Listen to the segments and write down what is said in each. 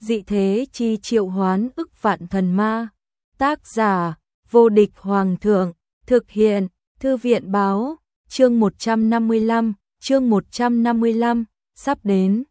dị thế chi triệu hoán ức vạn thần ma. Tác giả, vô địch hoàng thượng, thực hiện, thư viện báo, chương 155, sắp đến.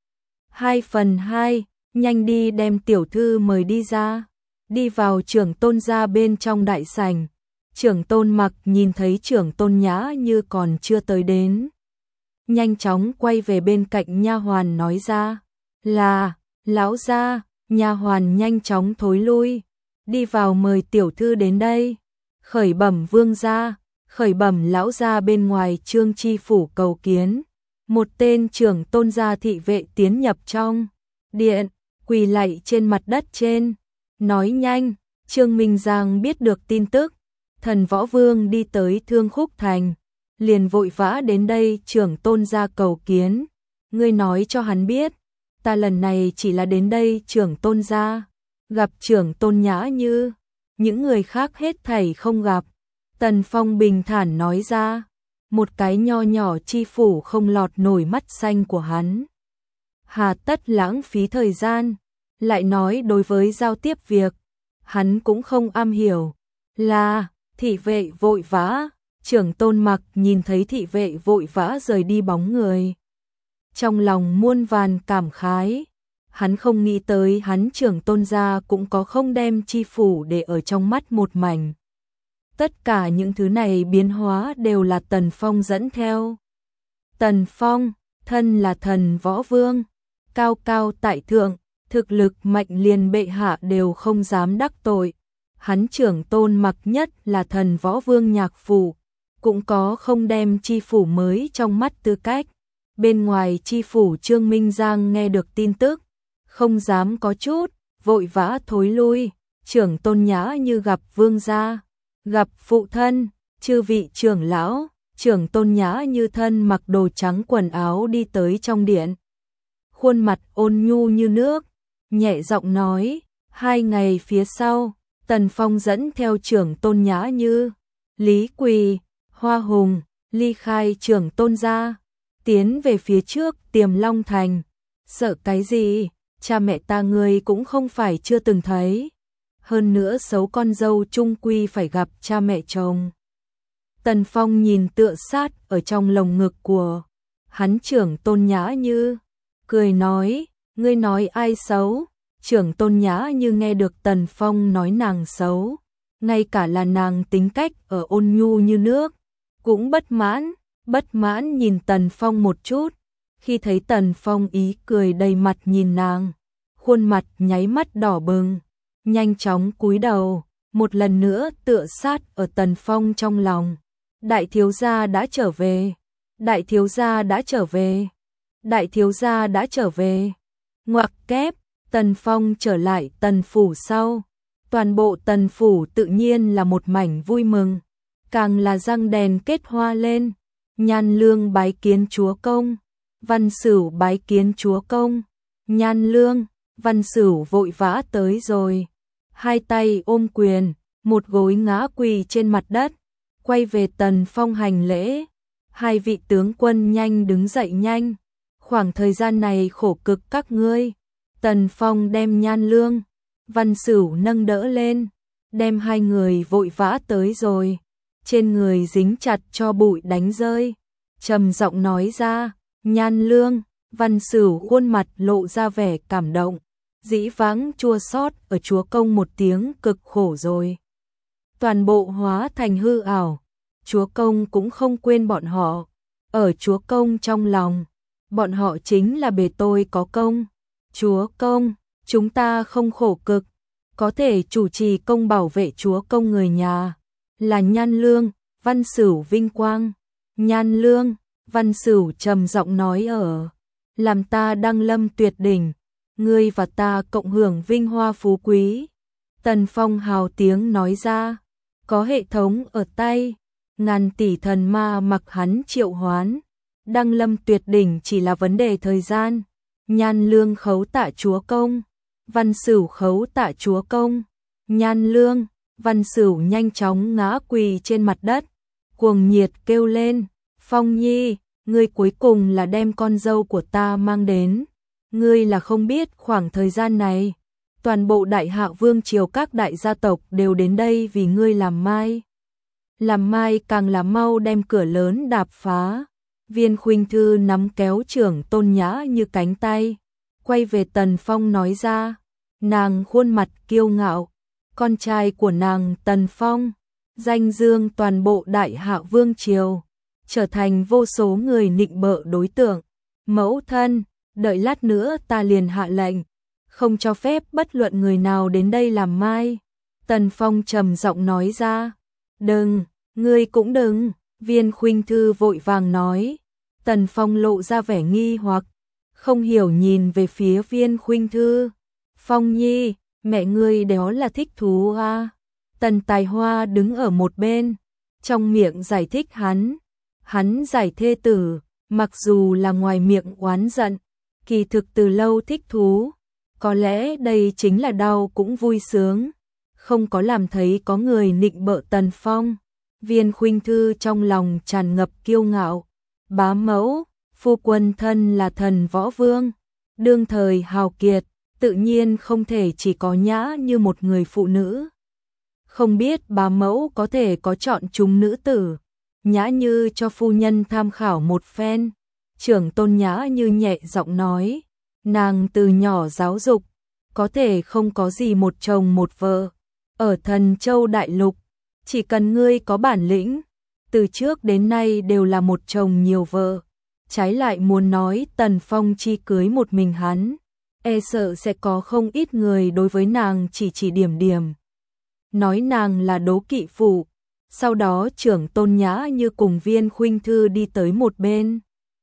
2/2, nhanh đi đem tiểu thư mời đi ra. Đi vào trưởng tôn gia bên trong đại sảnh. Trưởng tôn Mặc nhìn thấy trưởng tôn Nhã Như còn chưa tới đến. Nhanh chóng quay về bên cạnh nha hoàn nói ra. Là, lão gia. Nha hoàn nhanh chóng thối lui. Đi vào mời tiểu thư đến đây. Khởi bẩm vương gia, khởi bẩm lão gia bên ngoài Trương Chi phủ cầu kiến. Một tên trưởng tôn gia thị vệ tiến nhập trong điện, quỳ lạy trên mặt đất trên. Nói nhanh, Trương Minh Giang biết được tin tức. Thần Võ Vương đi tới Thương Khúc Thành, liền vội vã đến đây trưởng tôn gia cầu kiến. Ngươi nói cho hắn biết, ta lần này chỉ là đến đây trưởng tôn gia, gặp trưởng tôn Nhã Như, những người khác hết thảy không gặp. Tần Phong bình thản nói ra, một cái nho nhỏ chi phủ không lọt nổi mắt xanh của hắn. Hà tất lãng phí thời gian, lại nói đối với giao tiếp việc, hắn cũng không am hiểu. Là, thị vệ vội vã, trưởng tôn Mặc nhìn thấy thị vệ vội vã rời đi bóng người. Trong lòng muôn vàn cảm khái, hắn không nghĩ tới hắn trưởng tôn gia cũng có không đem chi phủ để ở trong mắt một mảnh. Tất cả những thứ này biến hóa đều là Tần Phong dẫn theo. Tần Phong, thân là thần võ vương, cao cao tại thượng, thực lực mạnh liền bệ hạ đều không dám đắc tội. Hắn trưởng tôn Mặc nhất là thần võ vương nhạc phủ, cũng có không đem chi phủ mới trong mắt tư cách. Bên ngoài chi phủ Trương Minh Giang nghe được tin tức, không dám có chút, vội vã thối lui. Trưởng tôn Nhã Như gặp vương gia, gặp phụ thân, chư vị trưởng lão. Trưởng tôn Nhã Như thân mặc đồ trắng quần áo đi tới trong điện. Khuôn mặt ôn nhu như nước, nhẹ giọng nói. 2 ngày phía sau, Tần Phong dẫn theo trưởng tôn Nhã Như, Lý Quỳ, Hoa Hùng, ly khai trưởng tôn gia, tiến về phía trước Tiềm Long Thành. Sợ cái gì, cha mẹ ta ngươi cũng không phải chưa từng thấy. Hơn nữa xấu con dâu chung quy phải gặp cha mẹ chồng. Tần Phong nhìn tựa sát ở trong lồng ngực của hắn trưởng tôn Nhã Như, cười nói, ngươi nói ai xấu? Trưởng tôn Nhã Như nghe được Tần Phong nói nàng xấu, ngay cả là nàng tính cách ở ôn nhu như nước, cũng bất mãn nhìn Tần Phong một chút. Khi thấy Tần Phong ý cười đầy mặt nhìn nàng, khuôn mặt nháy mắt đỏ bừng, nhanh chóng cúi đầu, một lần nữa tựa sát ở Tần Phong trong lòng. Đại thiếu gia đã trở về, đại thiếu gia đã trở về, đại thiếu gia đã trở về. Ngoặc kép, Tần Phong trở lại Tần phủ sau, toàn bộ Tần phủ tự nhiên là một mảnh vui mừng, càng là răng đèn kết hoa lên. Nhan Lương bái kiến chúa công, Văn Sửu bái kiến chúa công. Nhan Lương, Văn Sửu vội vã tới rồi, hai tay ôm quyền, một gối ngã quỳ trên mặt đất, quay về Tần Phong hành lễ. Hai vị tướng quân nhanh đứng dậy nhanh, khoảng thời gian này khổ cực các ngươi. Tần Phong đem Nhan Lương, Văn Sửu nâng đỡ lên, đem hai người vội vã tới rồi, trên người dính chặt cho bụi đánh rơi, trầm giọng nói ra. Nhan Lương, Văn Sửu khuôn mặt lộ ra vẻ cảm động, dĩ vãng chua xót ở chúa công một tiếng cực khổ rồi, toàn bộ hóa thành hư ảo. Chúa công cũng không quên bọn họ, ở chúa công trong lòng, bọn họ chính là bề tôi có công. Chúa công, chúng ta không khổ cực, có thể chủ trì công bảo vệ chúa công người nhà, là Nhan Lương, Văn Sửu vinh quang. Nhan Lương, Văn Sửu trầm giọng nói, ở làm ta đăng lâm tuyệt đỉnh, ngươi và ta cộng hưởng vinh hoa phú quý. Tần Phong hào tiếng nói ra, có hệ thống ở tay, ngàn tỷ thần ma mặc hắn triệu hoán, đăng lâm tuyệt đỉnh chỉ là vấn đề thời gian. Nhan Lương khấu tạ chúa công, Văn Sửu khấu tạ chúa công. Nhan Lương, Văn Sửu nhanh chóng ngã quỳ trên mặt đất, cuồng nhiệt kêu lên, Phong Nhi, ngươi cuối cùng là đem con dâu của ta mang đến. ngươi là không biết khoảng thời gian này, toàn bộ Đại Hạ vương triều các đại gia tộc đều đến đây vì ngươi làm mai. Làm mai càng là mau đem cửa lớn đạp phá. Viên Khuynh Thư nắm kéo Trưởng Tôn Nhã như cánh tay, quay về Tần Phong nói ra, nàng khuôn mặt kiêu ngạo, con trai của nàng Tần Phong, danh dương toàn bộ Đại Hạ vương triều, trở thành vô số người nịnh bợ đối tượng. Mẫu thân, đợi lát nữa ta liền hạ lệnh, không cho phép bất luận người nào đến đây làm mai. Tần Phong trầm giọng nói ra. Đừng, ngươi cũng đừng. Viên Khuynh Thư vội vàng nói. Tần Phong lộ ra vẻ nghi hoặc, không hiểu nhìn về phía Viên Khuynh Thư. Phong nhi, mẹ ngươi đó là thích thú à? Tần Tài Hoa đứng ở một bên, trong miệng giải thích hắn giải thê tử, mặc dù là ngoài miệng oán giận, kỳ thực từ lâu thích thú, có lẽ đây chính là đau cũng vui sướng, không có làm thấy có người nịnh bợ Tần Phong. Viên Khuynh Thư trong lòng tràn ngập kiêu ngạo, bá mẫu, phu quân thân là thần võ vương, đương thời hào kiệt, tự nhiên không thể chỉ có Nhã như một người phụ nữ. Không biết bá mẫu có thể có chọn chúng nữ tử, Nhã Như cho phu nhân tham khảo một phen. Trưởng Tôn Nhã Như nhẹ giọng nói, nàng từ nhỏ giáo dục, có thể không có gì một chồng một vợ. Ở Thần Châu Đại Lục, chỉ cần ngươi có bản lĩnh, từ trước đến nay đều là một chồng nhiều vợ. Trái lại muốn nói Tần Phong chi cưới một mình hắn, e sợ sẽ có không ít người đối với nàng chỉ điểm điểm. Nói nàng là đố kỵ phụ. Sau đó Trưởng Tôn Nhã Như cùng Viên Khuynh Thư đi tới một bên,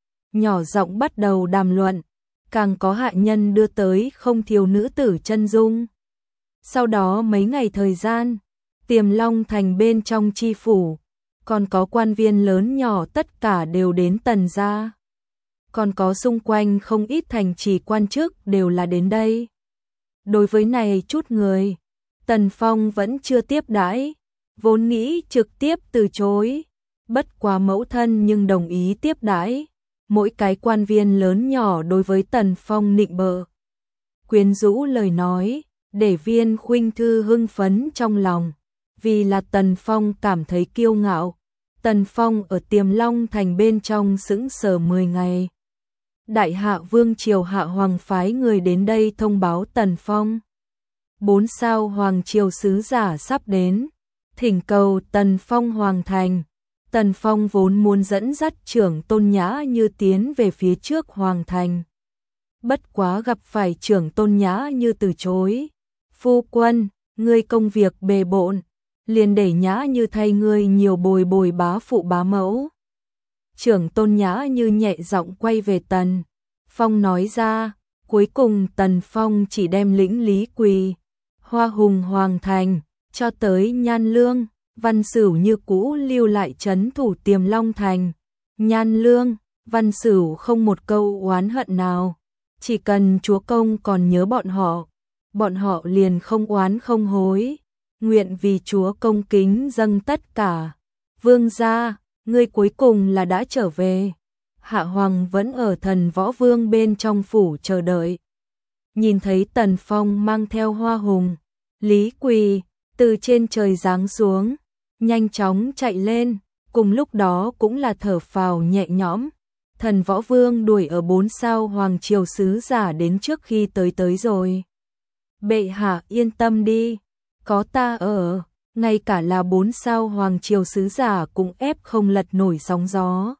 nhỏ giọng bắt đầu đàm luận, càng có hạ nhân đưa tới không thiếu nữ tử chân dung. Sau đó mấy ngày thời gian, Tiềm Long Thành bên trong chi phủ, còn có quan viên lớn nhỏ tất cả đều đến Tần gia. Còn có xung quanh không ít thành trì quan chức đều là đến đây. Đối với này chút người, Tần Phong vẫn chưa tiếp đãi, vốn nghĩ trực tiếp từ chối, bất quá mẫu thân nhưng đồng ý tiếp đãi. Mỗi cái quan viên lớn nhỏ đối với Tần Phong nịnh bợ, quyến rũ lời nói, để Viên Khuynh Thư hưng phấn trong lòng, vì là Tần Phong cảm thấy kiêu ngạo. Tần Phong ở Tiềm Long Thành bên trong sững sờ 10 ngày. Đại Hạ vương triều Hạ Hoàng phái người đến đây thông báo Tần Phong 4 sao hoàng triều sứ giả sắp đến, thỉnh cầu Tần Phong hoàng thành. Tần Phong vốn muốn dẫn dắt Trưởng Tôn Nhã Như tiến về phía trước hoàng thành, bất quá gặp phải Trưởng Tôn Nhã Như từ chối. Phu quân, ngươi công việc bề bộn, liền để Nhã Như thay ngươi nhiều bồi bá phụ bá mẫu. Trưởng Tôn Nhã Như nhẹ giọng quay về Tần Phong nói ra. Cuối cùng Tần Phong chỉ đem lĩnh Lý Quỳ, Hoa Hùng hoàng thành, cho tới Nhan Lương. Văn Sửu như cũ lưu lại trấn thủ Tiềm Long Thành. Nhan Lương, Văn Sửu không một câu oán hận nào, chỉ cần chúa công còn nhớ bọn họ liền không oán không hối, nguyện vì chúa công kính dâng tất cả. Vương gia, ngươi cuối cùng là đã trở về. Hạ Hoàng vẫn ở Thần Võ Vương bên trong phủ chờ đợi. Nhìn thấy Tần Phong mang theo Hoa Hùng, Lý Quỳ từ trên trời giáng xuống, nhanh chóng chạy lên, cùng lúc đó cũng là thở phào nhẹ nhõm. Thần Võ Vương đuổi ở 4 sao hoàng triều sứ giả đến trước khi tới rồi. Bệ hạ yên tâm đi, có ta ở, ngay cả là 4 sao hoàng triều sứ giả cũng ép không lật nổi sóng gió.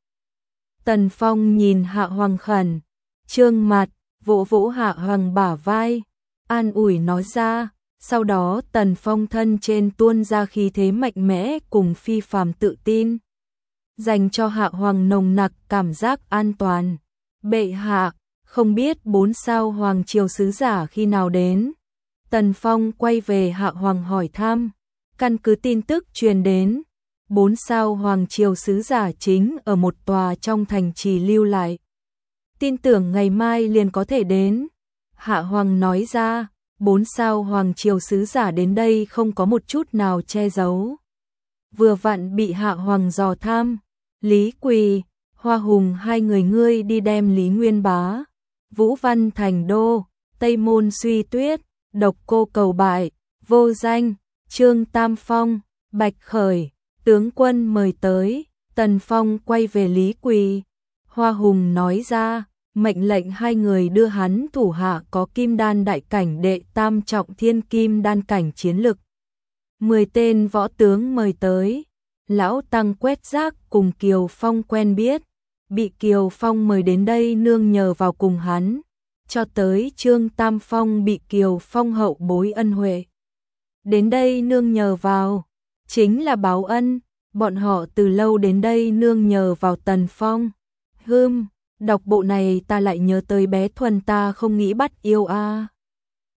Tần Phong nhìn Hạ Hoàng khẩn trương mặt, vỗ vỗ Hạ Hoàng bả vai, an ủi nói ra. Sau đó Tần Phong thân trên tuôn ra khí thế mạnh mẽ cùng phi phàm tự tin, dành cho Hạ Hoàng nồng nặc cảm giác an toàn. Bệ hạ, không biết 4 sao hoàng triều sứ giả khi nào đến. Tần Phong quay về Hạ Hoàng hỏi thăm. Căn cứ tin tức truyền đến, 4 sao hoàng triều sứ giả chính ở một tòa trong thành trì lưu lại, tin tưởng ngày mai liền có thể đến. Hạ Hoàng nói ra. 4 sao hoàng triều sứ giả đến đây không có một chút nào che giấu, vừa vặn bị Hạ Hoàng dò thăm. Lý Quỳ, Hoa Hùng hai người ngươi đi đem Lý Nguyên Bá, Vũ Văn thành đô, Tây Môn Suy Tuyết, Độc Cô cầu bại, Vô Danh, Trương Tam Phong, Bạch Khởi, tướng quân mời tới. Tần Phong quay về Lý Quỳ. Hoa Hùng nói ra, mệnh lệnh hai người đưa hắn thủ hạ có kim đan đại cảnh đệ tam trọng thiên kim đan cảnh chiến lực. 10 tên võ tướng mời tới. Lão Tăng quét rác cùng Kiều Phong quen biết, bị Kiều Phong mời đến đây nương nhờ vào cùng hắn, cho tới Trương Tam Phong bị Kiều Phong hậu bối ân huệ. Đến đây nương nhờ vào, chính là báo ân, bọn họ từ lâu đến đây nương nhờ vào Tần Phong. Đọc bộ này ta lại nhớ tới bé Thuần ta không nghĩ bắt yêu a.